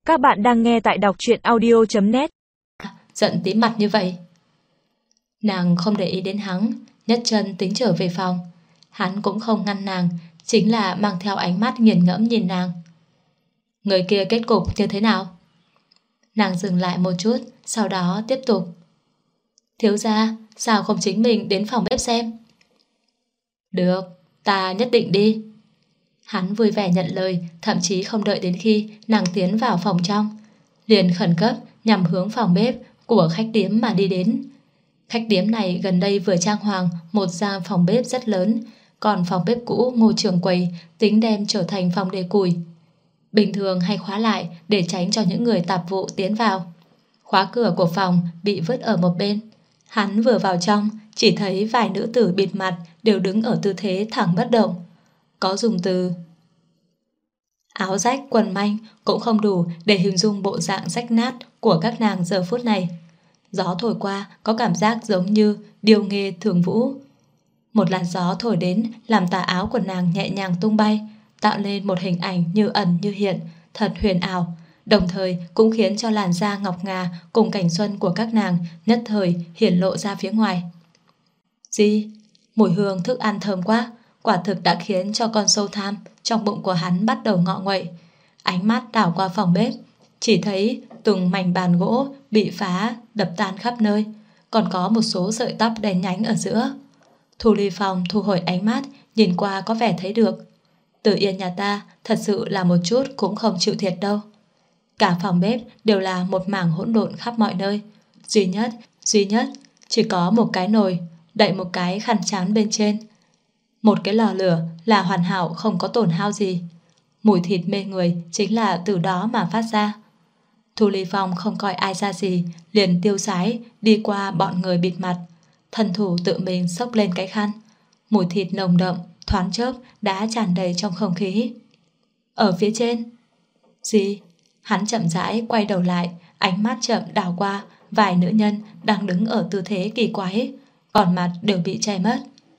Các bạn đang nghe tại đọc truyện audio.net. Giận tím mặt như vậy. Nàng không để ý đến hắn, nhấc chân tính trở về phòng. Hắn cũng không ngăn nàng, chính là mang theo ánh mắt nghiền ngẫm nhìn nàng. Người kia kết cục như thế nào? Nàng dừng lại một chút, sau đó tiếp tục. Thiếu gia, sao không chính mình đến phòng bếp xem? Được, ta nhất định đi. Hắn vui vẻ nhận lời, thậm chí không đợi đến khi nàng tiến vào phòng trong, liền khẩn cấp nhằm hướng phòng bếp của khách điếm mà đi đến. Khách điếm này gần đây vừa trang hoàng một gian phòng bếp rất lớn, còn phòng bếp cũ Ngô Trường Quầy tính đem trở thành phòng để củi. Bình thường hay khóa lại để tránh cho những người tạp vụ tiến vào. Khóa cửa của phòng bị vứt ở một bên. Hắn vừa vào trong, chỉ thấy vài nữ tử bịt mặt đều đứng ở tư thế thẳng bất động. Có dùng từ áo rách quần manh cũng không đủ để hình dung bộ dạng rách nát của các nàng giờ phút này. Gió thổi qua có cảm giác giống như điêu nghê thường vũ. Một làn gió thổi đến làm tà áo của nàng nhẹ nhàng tung bay, tạo nên một hình ảnh như ẩn như hiện, thật huyền ảo, đồng thời cũng khiến cho làn da ngọc ngà cùng cảnh xuân của các nàng nhất thời hiển lộ ra phía ngoài. Gì? Mùi hương thức ăn thơm quá, quả thực đã khiến cho con sâu tham trong bụng của hắn bắt đầu ngọ nguậy. Ánh mắt đảo qua phòng bếp, chỉ thấy từng mảnh bàn gỗ bị phá đập tan khắp nơi, còn có một số sợi tóc đen nhánh ở giữa. Thu Ly Phong thu hồi ánh mắt, nhìn qua có vẻ thấy được. Tử Yên nhà ta thật sự là một chút cũng không chịu thiệt đâu. Cả phòng bếp đều là một mảng hỗn độn khắp mọi nơi. Duy nhất chỉ có một cái nồi, đậy một cái khăn trán bên trên. Một cái lò lửa là hoàn hảo, không có tổn hao gì. Mùi thịt mê người chính là từ đó mà phát ra. Thu Ly Phong không coi ai ra gì, liền tiêu sái đi qua bọn người bịt mặt, thân thủ tự mình xốc lên cái khăn. Mùi thịt nồng đậm thoáng chốc đã tràn đầy trong không khí. Ở phía trên. Gì? Hắn chậm rãi quay đầu lại, ánh mắt chậm đảo qua vài nữ nhân đang đứng ở tư thế kỳ quái, còn mặt đều bị che mất.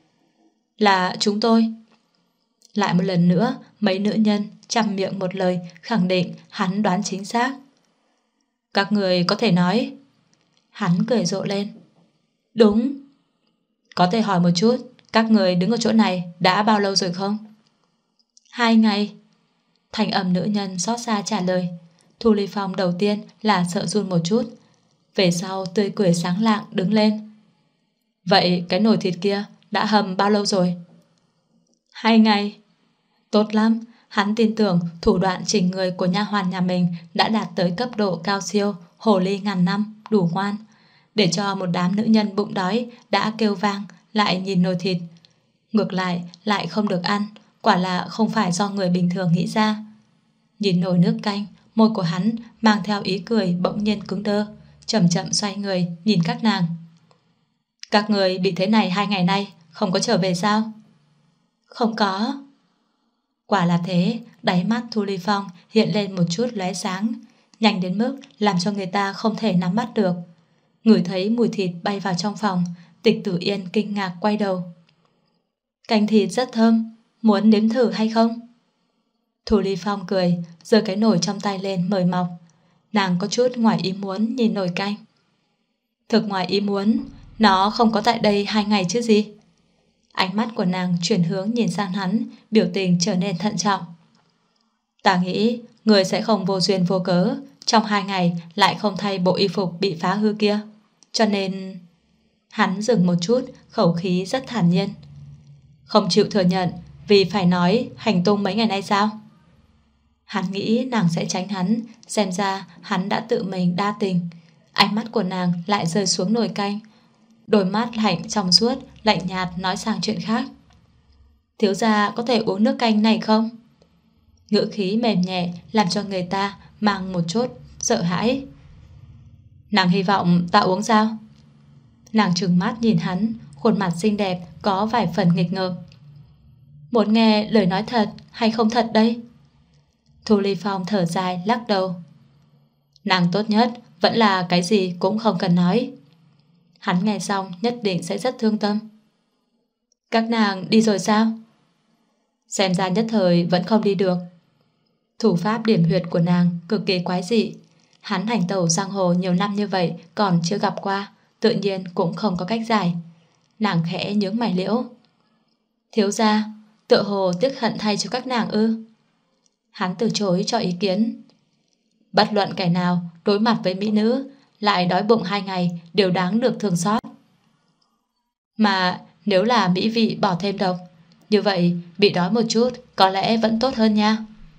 Là chúng tôi. Lại một lần nữa, mấy nữ nhân chăm miệng một lời khẳng định hắn đoán chính xác. Các người có thể nói. Hắn cười rộ lên. Đúng. Có thể hỏi một chút, các người đứng ở chỗ này đã bao lâu rồi không? 2 ngày. Thanh âm nữ nhân xót xa trả lời. Thu Ly Phong đầu tiên là sợ run một chút, về sau tươi cười sáng lạng đứng lên. Vậy cái nồi thịt kia đã hầm bao lâu rồi? 2 ngày. Tốt lắm. Hắn tin tưởng thủ đoạn chỉnh người của nha hoàn nhà mình đã đạt tới cấp độ cao siêu, hồ ly ngàn năm, đủ ngoan, để cho một đám nữ nhân bụng đói đã kêu vang lại nhìn nồi thịt. Ngược lại không được ăn, quả là không phải do người bình thường nghĩ ra. Nhìn nồi nước canh, môi của hắn mang theo ý cười bỗng nhiên cứng đơ, chậm chậm xoay người nhìn các nàng. Các người bị thế này 2 ngày nay không có trở về sao? Không có. Quả là thế, đáy mắt Thu Ly Phong hiện lên một chút lóe sáng, nhanh đến mức làm cho người ta không thể nắm bắt được. Ngửi thấy mùi thịt bay vào trong phòng, Tịch Tử Yên kinh ngạc quay đầu. Canh thịt rất thơm, muốn nếm thử hay không? Thu Ly Phong cười, giơ cái nồi trong tay lên mời mọc. Nàng có chút ngoài ý muốn nhìn nồi canh. Thực ngoài ý muốn, nó không có tại đây 2 ngày chứ gì? Ánh mắt của nàng chuyển hướng nhìn sang hắn, biểu tình trở nên thận trọng. Ta nghĩ người sẽ không vô duyên vô cớ trong 2 ngày lại không thay bộ y phục bị phá hư kia, cho nên... Hắn dừng một chút, khẩu khí rất thản nhiên. Không chịu thừa nhận vì phải nói hành tung mấy ngày nay sao? Hắn nghĩ nàng sẽ tránh hắn, xem ra hắn đã tự mình đa tình. Ánh mắt của nàng lại rơi xuống nồi canh, đôi mắt lạnh trong suốt, lạnh nhạt nói sang chuyện khác. Thiếu gia có thể uống nước canh này không? Ngữ khí mềm nhẹ làm cho người ta mang một chút sợ hãi. Nàng hy vọng ta uống sao? Nàng trừng mắt nhìn hắn, khuôn mặt xinh đẹp có vài phần nghịch ngợm. Muốn nghe lời nói thật hay không thật đây? Thu Ly Phong thở dài lắc đầu. Nàng tốt nhất vẫn là cái gì cũng không cần nói. Hắn nghe xong nhất định sẽ rất thương tâm. Các nàng đi rồi sao? Xem ra nhất thời vẫn không đi được. Thủ pháp điểm huyệt của nàng cực kỳ quái dị. Hắn hành tẩu giang hồ nhiều năm như vậy còn chưa gặp qua, tự nhiên cũng không có cách giải. Nàng khẽ nhướng mày liễu. Thiếu gia, tựa hồ tiếc hận thay cho các nàng ư? Hắn từ chối cho ý kiến. Bất luận kẻ nào đối mặt với mỹ nữ lại đói bụng 2 ngày đều đáng được thương xót. Mà nếu là mỹ vị bỏ thêm độc, như vậy bị đói một chút có lẽ vẫn tốt hơn nha.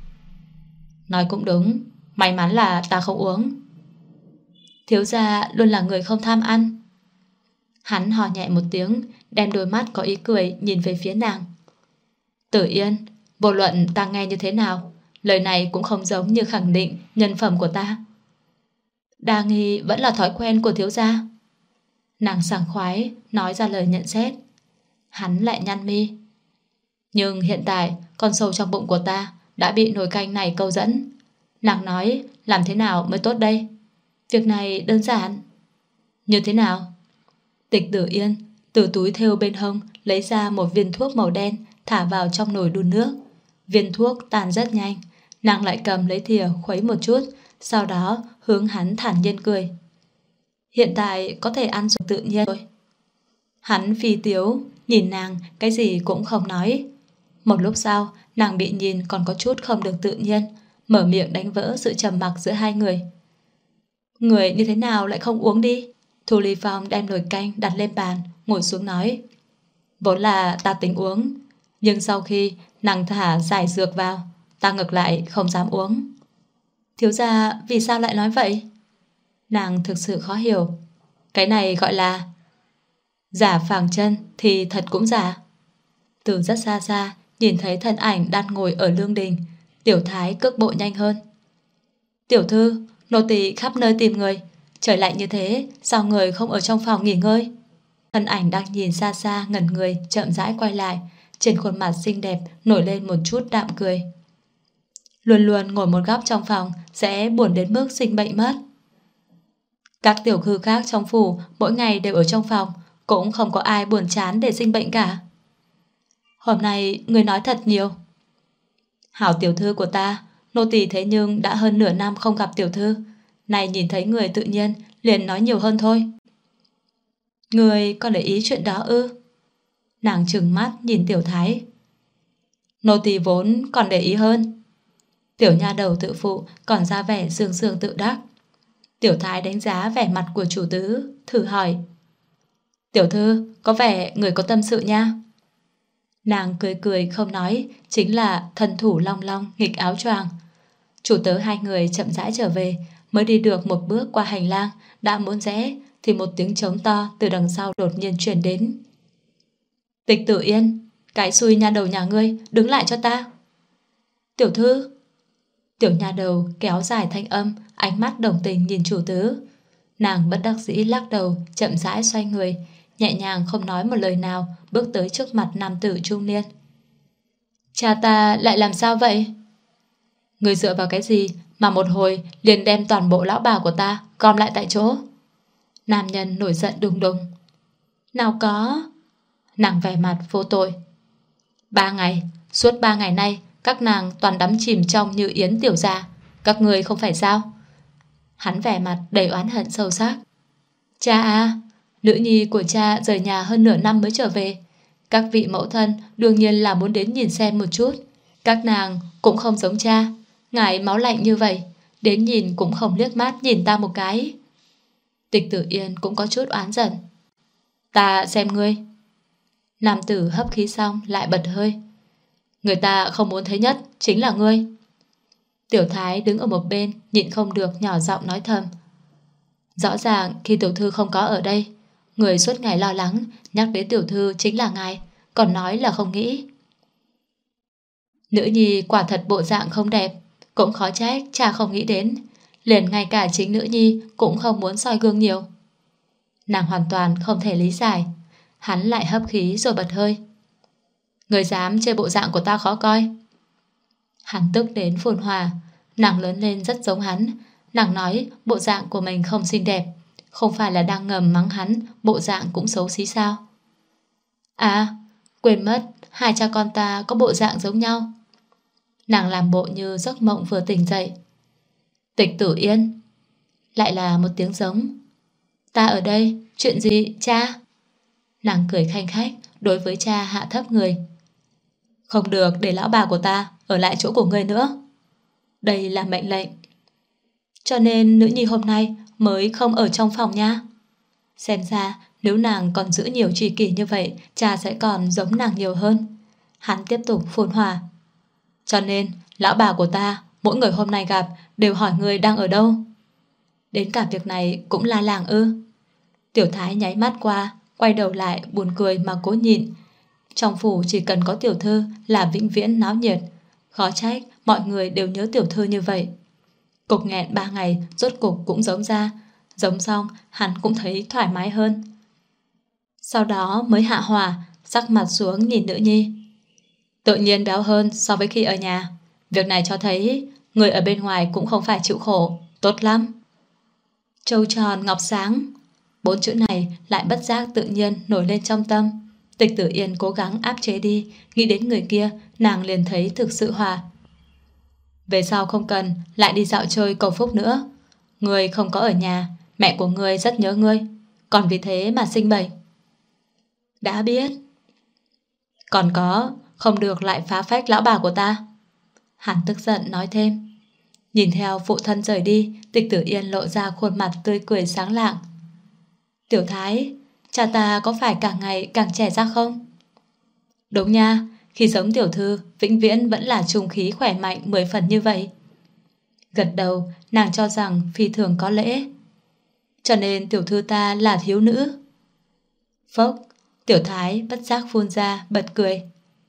Nói cũng đúng, may mắn là ta không uống. Thiếu gia luôn là người không tham ăn. Hắn hò nhẹ một tiếng, đem đôi mắt có ý cười nhìn về phía nàng. Tử Yên, vô luận ta nghe như thế nào, lời này cũng không giống như khẳng định nhân phẩm của ta. Đa nghi vẫn là thói quen của thiếu gia. Nàng sảng khoái nói ra lời nhận xét. Hắn lại nhăn mi. Nhưng hiện tại con sâu trong bụng của ta đã bị nồi canh này câu dẫn. Nàng nói làm thế nào mới tốt đây? Việc này đơn giản. Như thế nào? Tịch Tử Yên từ túi thêu bên hông lấy ra một viên thuốc màu đen, thả vào trong nồi đun nước. Viên thuốc tan rất nhanh. Nàng lại cầm lấy thìa khuấy một chút, sau đó hướng hắn thản nhiên cười. Hiện tại có thể ăn rồi tự nhiên rồi. Hắn phi tiếu nhìn nàng, cái gì cũng không nói. Một lúc sau nàng bị nhìn còn có chút không được tự nhiên, mở miệng đánh vỡ sự trầm mặc giữa hai người. Người như thế nào lại không uống đi? Thu Ly Phong đem nồi canh đặt lên bàn, ngồi xuống nói. Vốn là ta tính uống, nhưng sau khi nàng thả giải dược vào, ta ngược lại không dám uống. Thiếu gia vì sao lại nói vậy? Nàng thực sự khó hiểu. Cái này gọi là giả phàng chân thì thật cũng giả. Từ rất xa xa nhìn thấy thân ảnh đang ngồi ở lương đình, Tiểu Thái cước bộ nhanh hơn. Tiểu thư, nô tỳ khắp nơi tìm người, trời lạnh như thế, sao người không ở trong phòng nghỉ ngơi? Thân ảnh đang nhìn xa xa ngẩn người chậm rãi quay lại, trên khuôn mặt xinh đẹp nổi lên một chút đạm cười. Luôn luôn ngồi một góc trong phòng sẽ buồn đến mức sinh bệnh mất. Các tiểu thư khác trong phủ mỗi ngày đều ở trong phòng, cũng không có ai buồn chán để sinh bệnh cả. Hôm nay người nói thật nhiều. Hảo tiểu thư của ta, nô tỳ thế nhưng đã hơn nửa năm không gặp tiểu thư, nay nhìn thấy người tự nhiên liền nói nhiều hơn thôi. Người có để ý chuyện đó ư? Nàng trừng mắt nhìn Tiểu Thái. Nô tỳ vốn còn để ý hơn. Tiểu nha đầu tự phụ còn ra vẻ sương sương tự đắc. Tiểu Thái đánh giá vẻ mặt của chủ tứ, thử hỏi. Tiểu thư, có vẻ người có tâm sự nha. Nàng cười cười không nói, chính là thân thủ long long nghịch áo choàng. Chủ tớ hai người chậm rãi trở về, mới đi được một bước qua hành lang, đã muốn rẽ thì một tiếng trống to từ đằng sau đột nhiên truyền đến. Tịch Tử Yên, cái xui nha đầu nhà ngươi, đứng lại cho ta. Tiểu thư. Tiểu nha đầu kéo dài thanh âm, ánh mắt đồng tình nhìn chủ tứ. Nàng bất đắc dĩ lắc đầu, chậm rãi xoay người, nhẹ nhàng không nói một lời nào, bước tới trước mặt nam tử trung niên. Cha ta lại làm sao vậy? Người dựa vào cái gì mà một hồi liền đem toàn bộ lão bà của ta gom lại tại chỗ? Nam nhân nổi giận đùng đùng. Nào có. Nàng vẻ mặt vô tội. 3 ngày, suốt 3 ngày nay các nàng toàn đắm chìm trong Như Yến tiểu gia, các người không phải sao? Hắn vẻ mặt đầy oán hận sâu sắc. Cha à, nữ nhi của cha rời nhà hơn nửa năm mới trở về. Các vị mẫu thân đương nhiên là muốn đến nhìn xem một chút. Các nàng cũng không giống cha, ngài máu lạnh như vậy, đến nhìn cũng không liếc mắt nhìn ta một cái. Tịch Tử Yên cũng có chút oán giận. Ta xem ngươi. Nam tử hấp khí xong lại bật hơi. Người ta không muốn thấy nhất chính là ngươi. Tiểu Thái đứng ở một bên nhịn không được nhỏ giọng nói thầm. Rõ ràng khi tiểu thư không có ở đây, người suốt ngày lo lắng nhắc đến tiểu thư chính là ngài, còn nói là không nghĩ. Nữ nhi quả thật bộ dạng không đẹp, cũng khó trách cha không nghĩ đến, liền ngay cả chính nữ nhi cũng không muốn soi gương nhiều. Nàng hoàn toàn không thể lý giải. Hắn lại hấp khí rồi bật hơi. Người dám chê bộ dạng của ta khó coi? Hắn tức đến phồn hòa. Nàng lớn lên rất giống hắn. Nàng nói bộ dạng của mình không xinh đẹp, không phải là đang ngầm mắng hắn bộ dạng cũng xấu xí sao? À, quên mất, hai cha con ta có bộ dạng giống nhau. Nàng làm bộ như giấc mộng vừa tỉnh dậy. Tịch Tử Yên. Lại là một tiếng giống. Ta ở đây, chuyện gì cha? Nàng cười khanh khách, đối với cha hạ thấp người. Không được để lão bà của ta ở lại chỗ của ngươi nữa. Đây là mệnh lệnh. Cho nên nữ nhi hôm nay mới không ở trong phòng nha. Xem ra nếu nàng còn giữ nhiều tri kỷ như vậy, cha sẽ còn giống nàng nhiều hơn. Hắn tiếp tục phun hỏa. Cho nên lão bà của ta mỗi người hôm nay gặp đều hỏi ngươi đang ở đâu. Đến cả việc này cũng la làng ư? Tiểu Thái nháy mắt qua, quay đầu lại buồn cười mà cố nhịn. Trong phủ chỉ cần có tiểu thư là vĩnh viễn náo nhiệt. Khó trách mọi người đều nhớ tiểu thư như vậy. Cục nghẹn 3 ngày rốt cục cũng giống ra. Giống xong hắn cũng thấy thoải mái hơn. Sau đó mới hạ hỏa, sắc mặt xuống nhìn nữ nhi. Tự nhiên béo hơn so với khi ở nhà. Việc này cho thấy người ở bên ngoài cũng không phải chịu khổ. Tốt lắm. Trâu tròn ngọc sáng. 4 chữ này lại bất giác tự nhiên nổi lên trong tâm. Tịch Tử Yên cố gắng áp chế đi. Nghĩ đến người kia, nàng liền thấy thực sự hòa. Về sau không cần lại đi dạo chơi cầu phúc nữa. Người không có ở nhà, mẹ của ngươi rất nhớ ngươi, còn vì thế mà sinh bệnh. Đã biết. Còn có, không được lại phá phách lão bà của ta. Hắn tức giận nói thêm. Nhìn theo phụ thân rời đi, Tịch Tử Yên lộ ra khuôn mặt tươi cười sáng lạng. Tiểu Thái, cha ta có phải càng ngày càng trẻ ra không? Đúng nha, khi sống tiểu thư vĩnh viễn vẫn là trung khí khỏe mạnh 10 phần như vậy. Gật đầu, nàng cho rằng phi thường có lễ. Cho nên tiểu thư ta là thiếu nữ. Phốc, Tiểu Thái bất giác phun ra bật cười.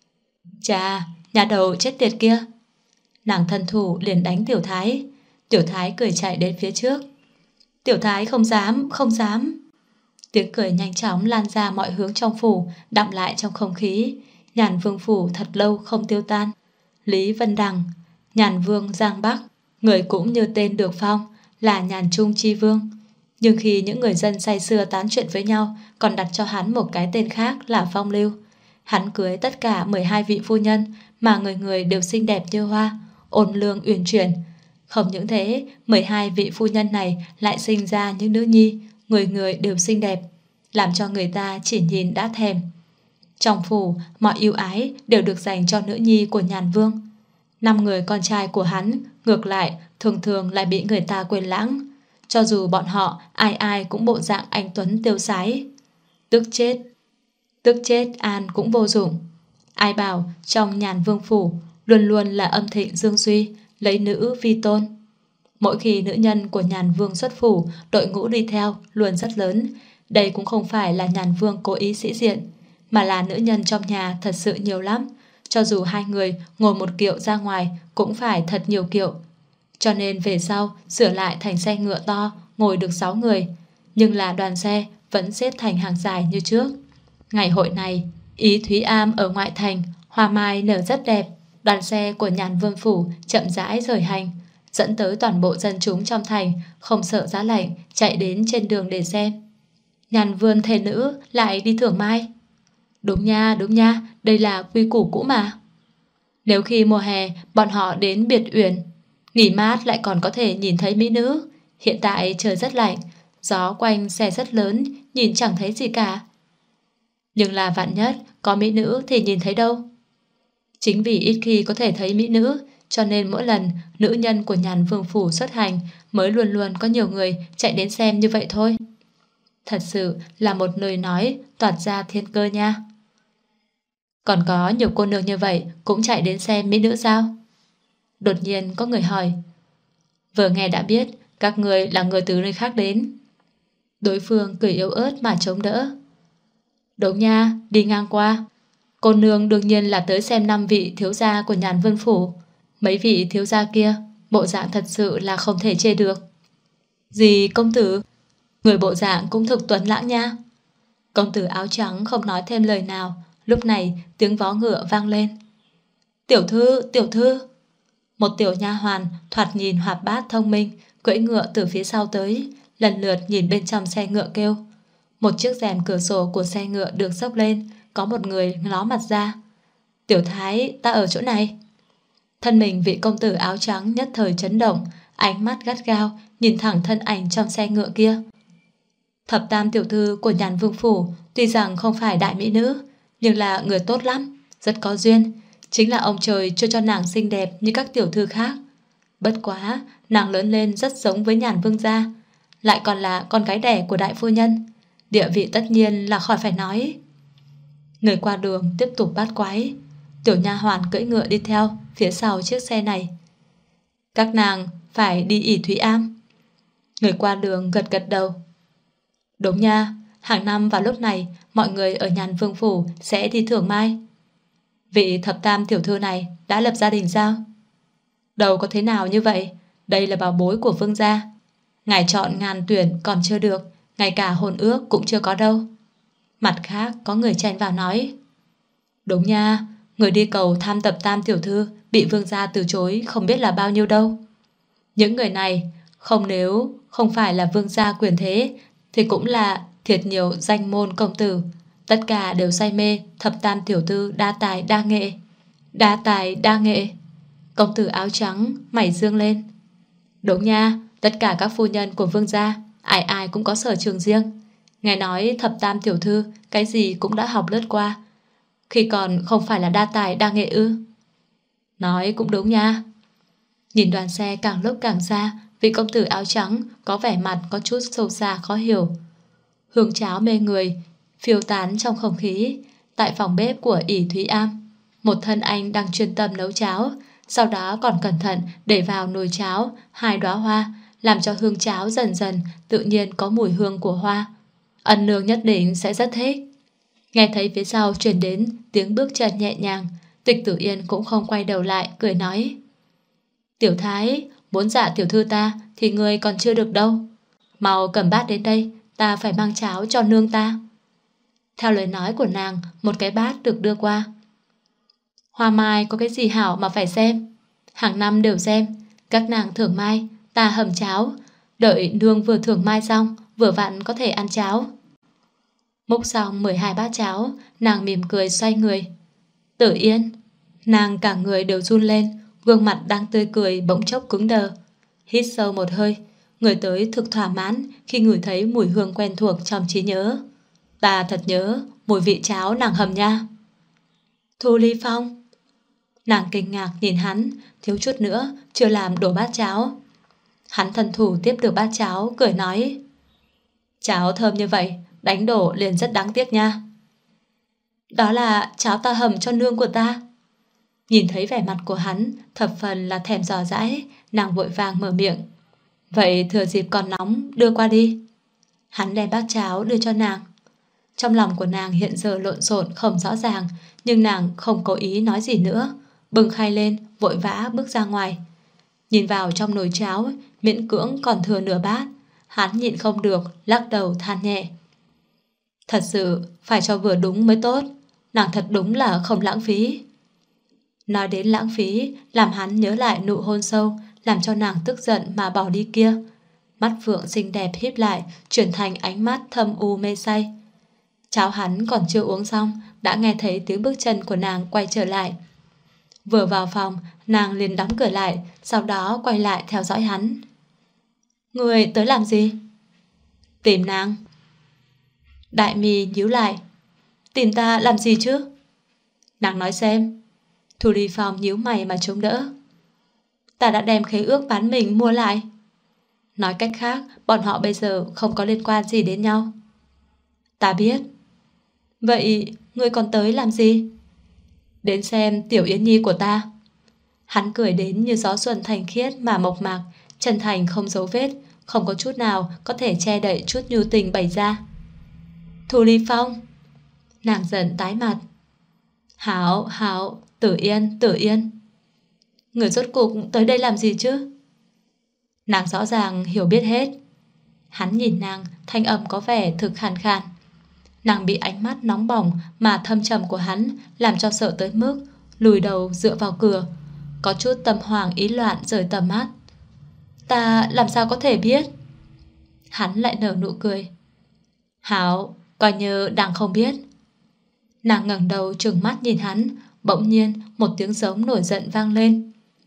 Chà, nhà đầu chết tiệt kia. Nàng thân thủ liền đánh Tiểu Thái. Tiểu Thái cười chạy đến phía trước. Tiểu Thái không dám, không dám. Tiếng cười nhanh chóng lan ra mọi hướng trong phủ, đọng lại trong không khí. Nhàn Vương phủ thật lâu không tiêu tan. Lý Vân Đằng, Nhàn Vương Giang Bắc, người cũng như tên được phong, là Nhàn Trung Chi Vương. Nhưng khi những người dân say sưa tán chuyện với nhau, còn đặt cho hắn một cái tên khác là Phong Lưu. Hắn cưới tất cả 12 vị phu nhân, mà người người đều xinh đẹp như hoa, ôn lương uyển chuyển. Không những thế, 12 vị phu nhân này lại sinh ra những nữ nhi, người người đều xinh đẹp, làm cho người ta chỉ nhìn đã thèm. Trong phủ, mọi ưu ái đều được dành cho nữ nhi của Nhàn Vương. 5 người con trai của hắn, ngược lại, thường thường lại bị người ta quên lãng. Cho dù bọn họ, ai ai cũng bộ dạng anh tuấn tiêu sái. Tức chết An cũng vô dụng. Ai bảo trong Nhàn Vương phủ luôn luôn là âm thịnh dương suy, lấy nữ vi tôn. Mỗi khi nữ nhân của Nhàn Vương xuất phủ, đội ngũ đi theo luôn rất lớn. Đây cũng không phải là Nhàn Vương cố ý sĩ diện, mà là nữ nhân trong nhà thật sự nhiều lắm. Cho dù 2 người ngồi một kiệu ra ngoài cũng phải thật nhiều kiệu. Cho nên về sau sửa lại thành xe ngựa to, ngồi được 6 người. Nhưng là đoàn xe vẫn xếp thành hàng dài như trước. Ngày hội này, Ý Thúy Am ở ngoại thành, hoa mai nở rất đẹp. Đoàn xe của Nhàn Vương phủ chậm rãi rời hành, dẫn tới toàn bộ dân chúng trong thành, không sợ giá lạnh, chạy đến trên đường để xem. Nhàn Vương thê nữ lại đi thưởng mai. Đúng nha, đây là quy củ cũ mà. Nếu khi mùa hè bọn họ đến Biệt Uyển nghỉ mát lại còn có thể nhìn thấy mỹ nữ. Hiện tại trời rất lạnh, gió quanh xe rất lớn, nhìn chẳng thấy gì cả. Nhưng là vạn nhất có mỹ nữ thì nhìn thấy đâu. Chính vì ít khi có thể thấy mỹ nữ, cho nên mỗi lần nữ nhân của Nhàn Vương phủ xuất hành mới luôn luôn có nhiều người chạy đến xem như vậy thôi. Thật sự là một lời nói toát ra thiên cơ nha. Còn có nhiều cô nương như vậy cũng chạy đến xem mỹ nữ sao? Đột nhiên có người hỏi. Vừa nghe đã biết các người là người từ nơi khác đến. Đối phương cười yếu ớt mà chống đỡ. Đúng nha, đi ngang qua. Cô nương đương nhiên là tới xem 5 vị thiếu gia của Nhàn Vương phủ. Mấy vị thiếu gia kia bộ dạng thật sự là không thể chê được. Gì công tử? Người bộ dạng cũng thực tuấn lãng nha. Công tử áo trắng không nói thêm lời nào. Lúc này tiếng vó ngựa vang lên. Tiểu thư. Một tiểu nha hoàn thoạt nhìn hoạt bát thông minh, cưỡi ngựa từ phía sau tới, lần lượt nhìn bên trong xe ngựa kêu. Một chiếc rèm cửa sổ của xe ngựa được xốc lên, có một người ló mặt ra. Tiểu Thái, ta ở chỗ này. Thân mình vị công tử áo trắng nhất thời chấn động, ánh mắt gắt gao nhìn thẳng thân ảnh trong xe ngựa kia. Thập tam tiểu thư của Nhàn Vương phủ tuy rằng không phải đại mỹ nữ, nhưng là người tốt lắm, rất có duyên. Chính là ông trời chưa cho nàng xinh đẹp như các tiểu thư khác. Bất quá, nàng lớn lên rất giống với Nhàn Vương gia, lại còn là con gái đẻ của đại phu nhân, địa vị tất nhiên là khỏi phải nói. Người qua đường tiếp tục bát quái. Tiểu nha hoàn cưỡi ngựa đi theo phía sau chiếc xe này. Các nàng phải đi ỉ Thúy Am. Người qua đường gật gật đầu. Đúng nha, hàng năm vào lúc này mọi người ở Nhàn Vương phủ sẽ đi thưởng mai. Vị thập tam tiểu thư này đã lập gia đình sao? Đâu có thế nào như vậy, đây là bảo bối của vương gia. Ngài chọn ngàn tuyển còn chưa được, ngay cả hôn ước cũng chưa có đâu. Mặt khác có người chen vào nói. Đúng nha, người đi cầu tham tập tam tiểu thư bị vương gia từ chối không biết là bao nhiêu đâu. Những người này nếu không phải là vương gia quyền thế thì cũng là thiệt nhiều danh môn công tử, tất cả đều say mê thập tam tiểu thư đa tài đa nghệ. Đa tài đa nghệ. Công tử áo trắng mày dương lên. Đúng nha, tất cả các phu nhân của vương gia ai ai cũng có sở trường riêng. Nghe nói thập tam tiểu thư cái gì cũng đã học lướt qua, khi còn không phải là đa tài đa nghệ ư? Nói cũng đúng nha. Nhìn đoàn xe càng lúc càng xa, vị công tử áo trắng có vẻ mặt có chút sâu xa khó hiểu. Hương cháo mê người phiêu tán trong không khí. Tại phòng bếp của ỷ Thúy Am, một thân anh đang chuyên tâm nấu cháo, sau đó còn cẩn thận để vào nồi cháo 2 đóa hoa, làm cho hương cháo dần dần tự nhiên có mùi hương của hoa. Ân nương nhất định sẽ rất thích. Nghe thấy phía sau truyền đến tiếng bước chân nhẹ nhàng, Tịch Tử Yên cũng không quay đầu lại, cười nói. Tiểu thái, muốn dạ tiểu thư ta thì người còn chưa được đâu. Mau cầm bát đến đây, ta phải mang cháo cho nương ta. Theo lời nói của nàng, một cái bát được đưa qua. Hoa mai có cái gì hảo mà phải xem? Hàng năm đều xem. Các nàng thưởng mai, ta hầm cháo. Đợi nương vừa thưởng mai xong, vừa vặn có thể ăn cháo. Múc xong 12 bát cháo, nàng mỉm cười xoay người. Tử Yên. Nàng cả người đều run lên, gương mặt đang tươi cười bỗng chốc cứng đờ. Hít sâu một hơi, người tới thực thỏa mãn khi ngửi thấy mùi hương quen thuộc trong trí nhớ. Ta thật nhớ mùi vị cháo nàng hầm nha. Thu Ly Phong. Nàng kinh ngạc nhìn hắn, thiếu chút nữa chưa làm đổ bát cháo. Hắn thần thủ tiếp được bát cháo, cười nói. Cháo thơm như vậy, đánh đổ liền rất đáng tiếc nha. Đó là cháo ta hầm cho nương của ta. Nhìn thấy vẻ mặt của hắn thập phần là thèm dò dãi, nàng vội vàng mở miệng. Vậy thừa dịp còn nóng đưa qua đi. Hắn đem bát cháo đưa cho nàng. Trong lòng của nàng hiện giờ lộn xộn không rõ ràng, nhưng nàng không có ý nói gì nữa, bưng khay lên vội vã bước ra ngoài. Nhìn vào trong nồi cháo miễn cưỡng còn thừa nửa bát, hắn nhịn không được lắc đầu than nhẹ. Thật sự phải cho vừa đúng mới tốt, nàng thật đúng là không lãng phí. Nói đến lãng phí, làm hắn nhớ lại nụ hôn sâu làm cho nàng tức giận mà bỏ đi kia. Mắt phượng xinh đẹp híp lại, chuyển thành ánh mắt thâm u mê say. Cháo hắn còn chưa uống xong, đã nghe thấy tiếng bước chân của nàng quay trở lại. Vừa vào phòng, nàng liền đóng cửa lại, sau đó quay lại theo dõi hắn. Người tới làm gì? Tìm nàng. Đại mi nhíu lại. Tìm ta làm gì chứ? Nàng nói xem. Thu Ly Phong nhíu mày mà chống đỡ. Ta đã đem khế ước bán mình mua lại. Nói cách khác, bọn họ bây giờ không có liên quan gì đến nhau. Ta biết. Vậy ngươi còn tới làm gì? Đến xem tiểu Yến Nhi của ta. Hắn cười đến như gió xuân thanh khiết mà mộc mạc, chân thành không dấu vết, không có chút nào có thể che đậy chút nhu tình bày ra. Thu Ly Phong. Nàng dần tái mặt. Hảo, hảo, Tử Yên, Tử Yên. Người rốt cục tới đây làm gì chứ? Nàng rõ ràng hiểu biết hết. Hắn nhìn nàng, thanh âm có vẻ thực khàn khàn. Nàng bị ánh mắt nóng bỏng mà thâm trầm của hắn làm cho sợ tới mức lùi đầu dựa vào cửa, có chút tâm hoàng ý loạn rời tầm mắt. Ta làm sao có thể biết? Hắn lại nở nụ cười. Hảo, coi như nàng không biết. Nàng ngẩng đầu trừng mắt nhìn hắn, bỗng nhiên một tiếng giống nổi giận vang lên.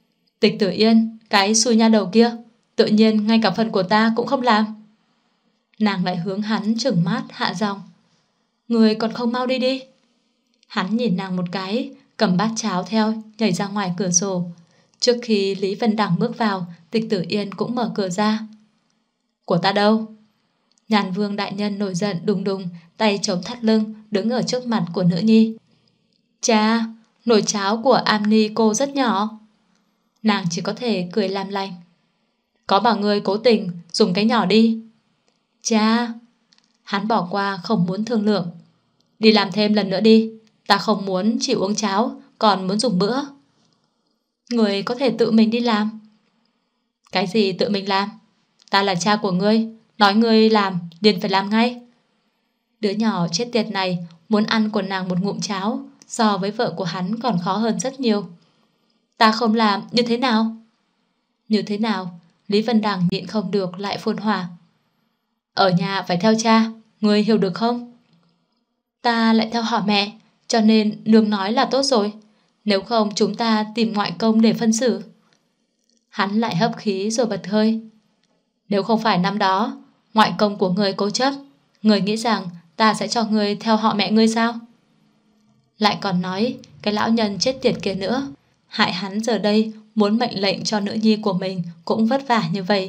Tịch Tử Yên, cái xui nha đầu kia, tự nhiên ngay cả phần của ta cũng không làm. Nàng lại hướng hắn trừng mắt hạ giọng. Người còn không mau đi đi. Hắn nhìn nàng một cái, cầm bát cháo theo, nhảy ra ngoài cửa sổ. Trước khi Lý Vân Đằng bước vào, Tịch Tử Yên cũng mở cửa ra. Của ta đâu? Nhàn Vương đại nhân nổi giận đùng đùng, tay chống thắt lưng, đứng ở trước mặt của nữ nhi. Cha, nồi cháo của Amni cô rất nhỏ. Nàng chỉ có thể cười làm lành. Có bảo ngươi cố tình dùng cái nhỏ đi. Cha, hắn bỏ qua không muốn thương lượng. Đi làm thêm lần nữa đi, ta không muốn chỉ uống cháo, còn muốn dùng bữa. Người có thể tự mình đi làm. Cái gì tự mình làm? Ta là cha của ngươi, nói ngươi làm liền phải làm ngay. Đứa nhỏ chết tiệt này muốn ăn của nàng một ngụm cháo, so với vợ của hắn còn khó hơn rất nhiều. Ta không làm như thế nào? Như thế nào? Lý Vân Đằng nhịn không được lại phun hỏa. Ở nhà phải theo cha, ngươi hiểu được không? Ta lại theo họ mẹ, cho nên nương nói là tốt rồi. Nếu không chúng ta tìm ngoại công để phân xử. Hắn lại hấp khí rồi bật hơi. Nếu không phải năm đó ngoại công của ngươi cố chấp, ngươi nghĩ rằng ta sẽ cho ngươi theo họ mẹ ngươi sao? Lại còn nói cái lão nhân chết tiệt kia nữa, hại hắn giờ đây muốn mệnh lệnh cho nữ nhi của mình cũng vất vả như vậy.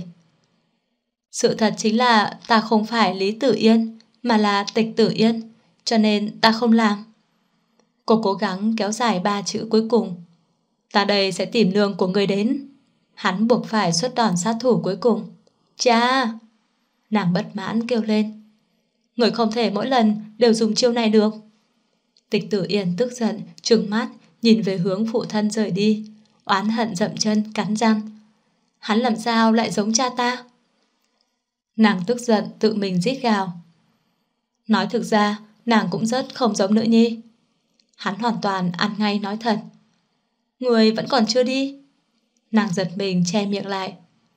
Sự thật chính là ta không phải Lý Tử Yên, mà là Tịch Tử Yên, cho nên ta không làm. Cô cố gắng kéo dài 3 chữ cuối cùng. Ta đây sẽ tìm nương của ngươi đến. Hắn buộc phải xuất đòn sát thủ cuối cùng. Cha! Nàng bất mãn kêu lên. Người không thể mỗi lần đều dùng chiêu này được. Tịch Tử Yên tức giận, trừng mắt, nhìn về hướng phụ thân rời đi, oán hận dậm chân, cắn răng. Hắn làm sao lại giống cha ta? Nàng tức giận tự mình rít gào. Nói thực ra, nàng cũng rất không giống nữ nhi. Hắn hoàn toàn ăn ngay nói thật. Người vẫn còn chưa đi. Nàng giật mình che miệng lại.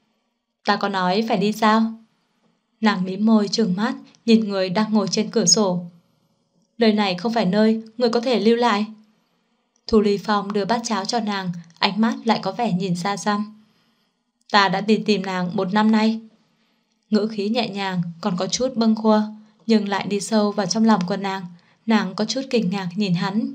Ta có nói phải đi sao? Nàng mím môi trừng mắt, nhìn người đang ngồi trên cửa sổ. Nơi này không phải nơi người có thể lưu lại. Thu Ly Phong đưa bát cháo cho nàng, ánh mắt lại có vẻ nhìn xa xăm. Ta đã đi tìm nàng 1 năm nay. Ngữ khí nhẹ nhàng, còn có chút bâng quơ, nhưng lại đi sâu vào trong lòng của nàng. Nàng có chút kinh ngạc nhìn hắn.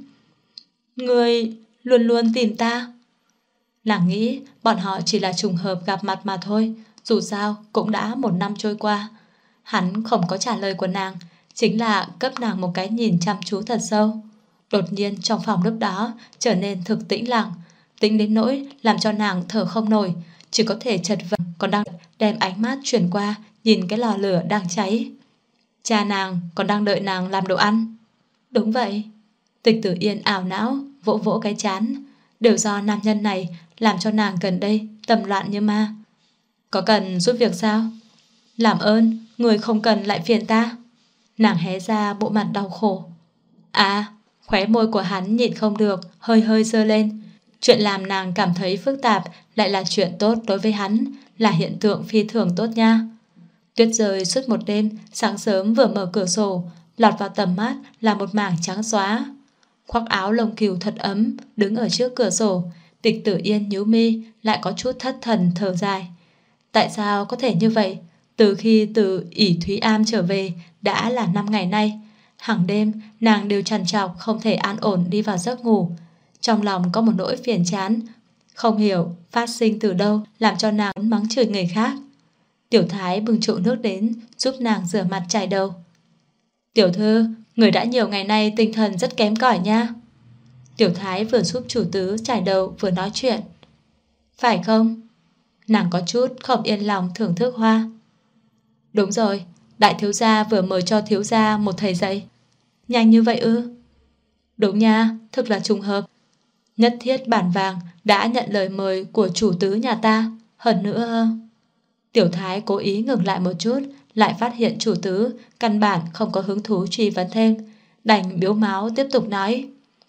Ngươi luôn luôn tìm ta. Nàng nghĩ bọn họ chỉ là trùng hợp gặp mặt mà thôi. Dù sao cũng đã 1 năm trôi qua. Hắn không có trả lời của nàng, chính là cấp nàng một cái nhìn chăm chú thật sâu. Đột nhiên trong phòng lúc đó trở nên thực tĩnh lặng, tĩnh đến nỗi làm cho nàng thở không nổi, chỉ có thể chật vật, còn đang đem ánh mắt chuyển qua nhìn cái lò lửa đang cháy. Cha nàng còn đang đợi nàng làm đồ ăn. Đúng vậy. Tịch Tử Yên ảo não, vỗ vỗ cái trán. Đều do nam nhân này làm cho nàng gần đây tâm loạn như ma. Có cần giúp việc sao? Làm ơn, người không cần lại phiền ta. Nàng hé ra bộ mặt đau khổ. À, khóe môi của hắn nhịn không được, hơi hơi giơ lên. Chuyện làm nàng cảm thấy phức tạp lại là chuyện tốt đối với hắn, là hiện tượng phi thường tốt nha. Tuyết rơi suốt một đêm, sáng sớm vừa mở cửa sổ, lọt vào tầm mắt là một mảng trắng xóa. Khoác áo lông cừu thật ấm, đứng ở trước cửa sổ, Tịch Tử Yên nhíu mi, lại có chút thất thần thở dài. Tại sao có thể như vậy? Từ khi từ ỷ Thúy Am trở về đã là 5 ngày nay. Hàng đêm nàng đều trằn trọc không thể an ổn đi vào giấc ngủ. Trong lòng có một nỗi phiền chán, không hiểu phát sinh từ đâu làm cho nàng mắng chửi người khác. Tiểu Thái bưng chậu nước đến giúp nàng rửa mặt chải đầu. Tiểu thư, người đã nhiều ngày nay tinh thần rất kém cỏi nha. Tiểu Thái vừa giúp chủ tứ chải đầu vừa nói chuyện. Phải không? Nàng có chút không yên lòng thưởng thức hoa. Đúng rồi, đại thiếu gia vừa mời cho thiếu gia một thầy dạy. Nhanh như vậy ư? Đúng nha, thực là trùng hợp. Nhất Thiết Bản Vàng đã nhận lời mời của chủ tứ nhà ta. Hơn nữa... Tiểu Thái cố ý ngừng lại một chút, lại phát hiện chủ tứ căn bản không có hứng thú truy vấn thêm, đành biếu máu tiếp tục nói.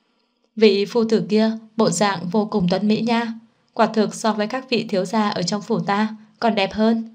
Vị phu tử kia bộ dạng vô cùng tuấn mỹ nha, quả thực so với các vị thiếu gia ở trong phủ ta còn đẹp hơn.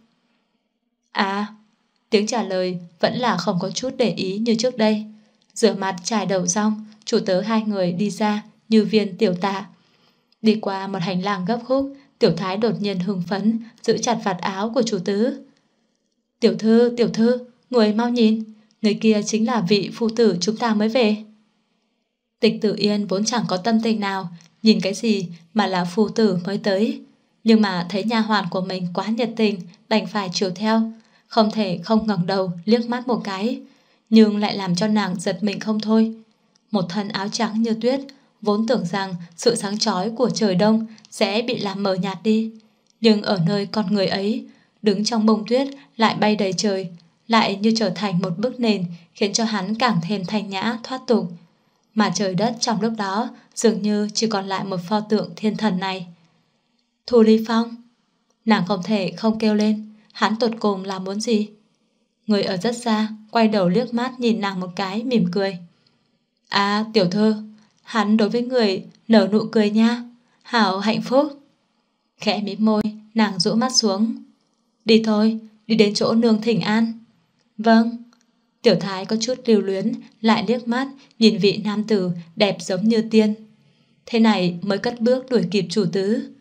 À, tiếng trả lời vẫn là không có chút để ý như trước đây. Rửa mặt chải đầu xong, chủ tớ hai người đi ra như viên tiểu tạ. Đi qua một hành lang gấp khúc, Tiểu Thái đột nhiên hưng phấn, giữ chặt vạt áo của chủ tứ. Tiểu thư, người mau nhìn, người kia chính là vị phu tử chúng ta mới về. Tịch Tử Yên vốn chẳng có tâm tình nào, nhìn cái gì mà là phu tử mới tới. Nhưng mà thấy nha hoàn của mình quá nhiệt tình, đành phải chiều theo, không thể không ngẩng đầu liếc mắt một cái, nhưng lại làm cho nàng giật mình không thôi. Một thân áo trắng như tuyết, vốn tưởng rằng sự sáng chói của trời đông sẽ bị làm mờ nhạt đi, nhưng ở nơi con người ấy, đứng trong bông tuyết lại bay đầy trời, lại như trở thành một bức nền, khiến cho hắn càng thêm thanh nhã thoát tục. Mà trời đất trong lúc đó dường như chỉ còn lại một pho tượng thiên thần này. Thu Ly Phong. Nàng không thể không kêu lên, hắn tột cùng là muốn gì? Người ở rất xa quay đầu liếc mắt nhìn nàng một cái, mỉm cười. À, tiểu thư, hắn đối với người nở nụ cười nha, hảo hạnh phúc. Khẽ mím môi, nàng rũ mắt xuống. Đi thôi, đi đến chỗ nương thỉnh an. Vâng. Tiểu Thái có chút lưu luyến, lại liếc mắt nhìn vị nam tử đẹp giống như tiên. Thế này mới cất bước đuổi kịp chủ tứ.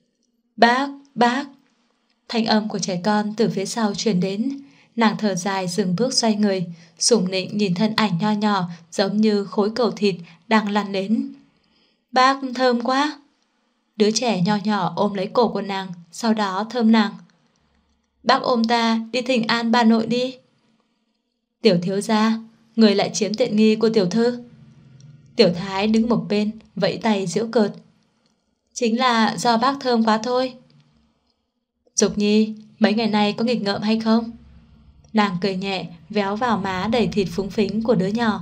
Bác. Thanh âm của trẻ con từ phía sau truyền đến. Nàng thở dài dừng bước xoay người, sủng nịnh nhìn thân ảnh nho nhỏ giống như khối cầu thịt đang lăn đến. Bác thơm quá. Đứa trẻ nho nhỏ ôm lấy cổ của nàng, sau đó thơm nàng. Bác ôm ta đi thỉnh an bà nội đi. Tiểu thiếu gia, người lại chiếm tiện nghi của tiểu thư. Tiểu Thái đứng một bên, vẫy tay giễu cợt. Chính là do bác thơm quá thôi. Dục Nhi, mấy ngày nay có nghịch ngợm hay không? Nàng cười nhẹ, véo vào má đầy thịt phúng phính của đứa nhỏ.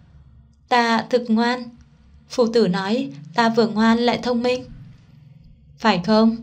Ta thực ngoan. Phụ tử nói ta vừa ngoan lại thông minh. Phải không?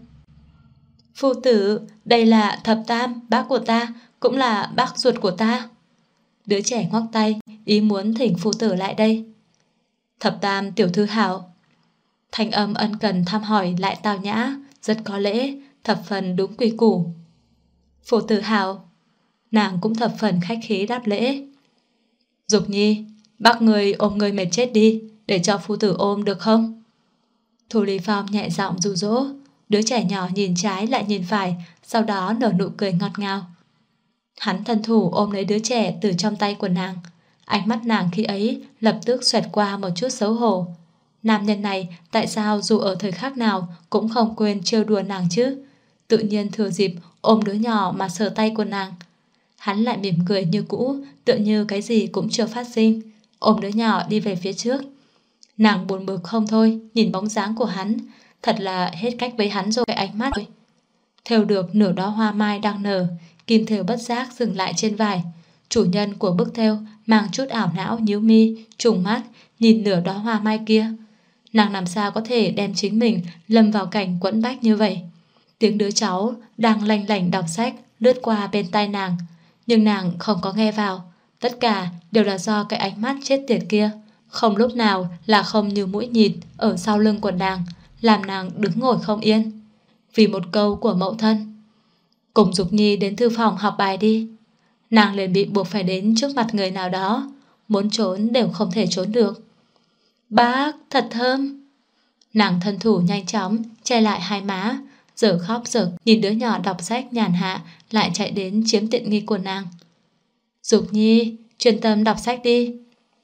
Phụ tử, đây là thập tam, bác của ta, cũng là bác ruột của ta. Đứa trẻ ngoắc tay, ý muốn thỉnh phụ tử lại đây. Thập tam tiểu thư hảo. Thanh âm ân cần thăm hỏi lại tao nhã, rất có lễ, thập phần đúng quy củ. Phụ tử hảo. Nàng cũng thập phần khách khí đáp lễ. Dục Nhi, bác người ôm người mệt chết đi, để cho phụ tử ôm được không? Thu Ly Phong nhẹ giọng dụ dỗ. Đứa trẻ nhỏ nhìn trái lại nhìn phải, sau đó nở nụ cười ngọt ngào. Hắn thân thủ ôm lấy đứa trẻ từ trong tay của nàng. Ánh mắt nàng khi ấy lập tức xoẹt qua một chút xấu hổ. Nam nhân này tại sao dù ở thời khắc nào cũng không quên trêu đùa nàng chứ? Tự nhiên thừa dịp ôm đứa nhỏ mà sờ tay của nàng. Hắn lại mỉm cười như cũ, tựa như cái gì cũng chưa phát sinh, ôm đứa nhỏ đi về phía trước. Nàng buồn bực không thôi, nhìn bóng dáng của hắn, thật là hết cách với hắn rồi. Cái ánh mắt thêu được nửa đóa hoa mai đang nở, kim thêu bất giác dừng lại trên vải. Chủ nhân của bức thêu mang chút ảo não, nhíu mi, trùng mắt nhìn nửa đóa hoa mai kia. Nàng làm sao có thể đem chính mình lâm vào cảnh quẫn bách như vậy? Tiếng đứa cháu đang lanh lảnh đọc sách lướt qua bên tai nàng, nhưng nàng không có nghe vào. Tất cả đều là do cái ánh mắt chết tiệt kia, không lúc nào là không như mũi nhịn ở sau lưng của nàng, làm nàng đứng ngồi không yên. Vì một câu của mẫu thân, cùng Dục Nhi đến thư phòng học bài đi, nàng liền bị buộc phải đến trước mặt người nào đó, muốn trốn đều không thể trốn được. Bác, thật thơm. Nàng thân thủ nhanh chóng che lại hai má, giờ khóc giờ nhìn đứa nhỏ đọc sách nhàn hạ lại chạy đến chiếm tiện nghi của nàng. Dục Nhi, chuyên tâm đọc sách đi.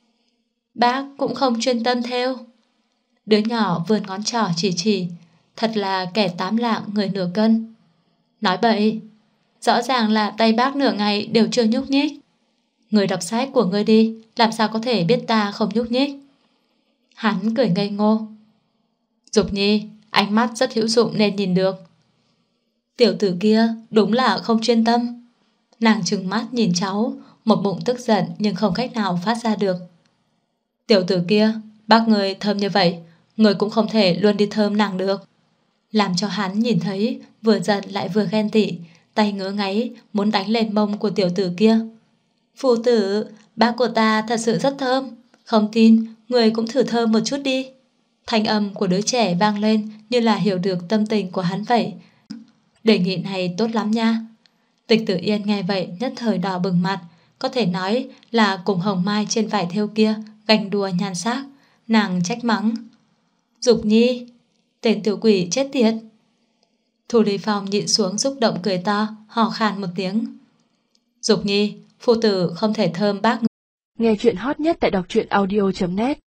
Bác cũng không chuyên tâm theo. Đứa nhỏ vươn ngón trỏ chỉ, thật là kẻ tám lạng người nửa cân. Nói bậy, rõ ràng là tay bác nửa ngày đều chưa nhúc nhích. Người đọc sách của ngươi đi, làm sao có thể biết ta không nhúc nhích? Hắn cười ngây ngô. Dục Nhi, ánh mắt rất hữu dụng nên nhìn được. Tiểu tử kia đúng là không chuyên tâm. Nàng trừng mắt nhìn cháu, một bụng tức giận nhưng không cách nào phát ra được. Tiểu tử kia, bác người thơm như vậy, người cũng không thể luôn đi thơm nàng được. Làm cho hắn nhìn thấy vừa giận lại vừa ghen tị, tay ngứa ngáy muốn đánh lên mông của tiểu tử kia. Phụ tử, bác của ta thật sự rất thơm, không tin người cũng thử thơm một chút đi. Thanh âm của đứa trẻ vang lên như là hiểu được tâm tình của hắn vậy. Đề nghị này tốt lắm nha. Tịch Tử Yên nghe vậy nhất thời đỏ bừng mặt, có thể nói là cùng hồng mai trên vải thêu kia ganh đùa nhan sắc. Nàng trách mắng. Dục Nhi, tên tiểu quỷ chết tiệt. Thu Ly Phong nhịn xuống xúc động cười to, hò khan một tiếng. Dục Nhi, phu tử không thể thơm bác. Nghe chuyện hot nhất tại đọc truyện audio.net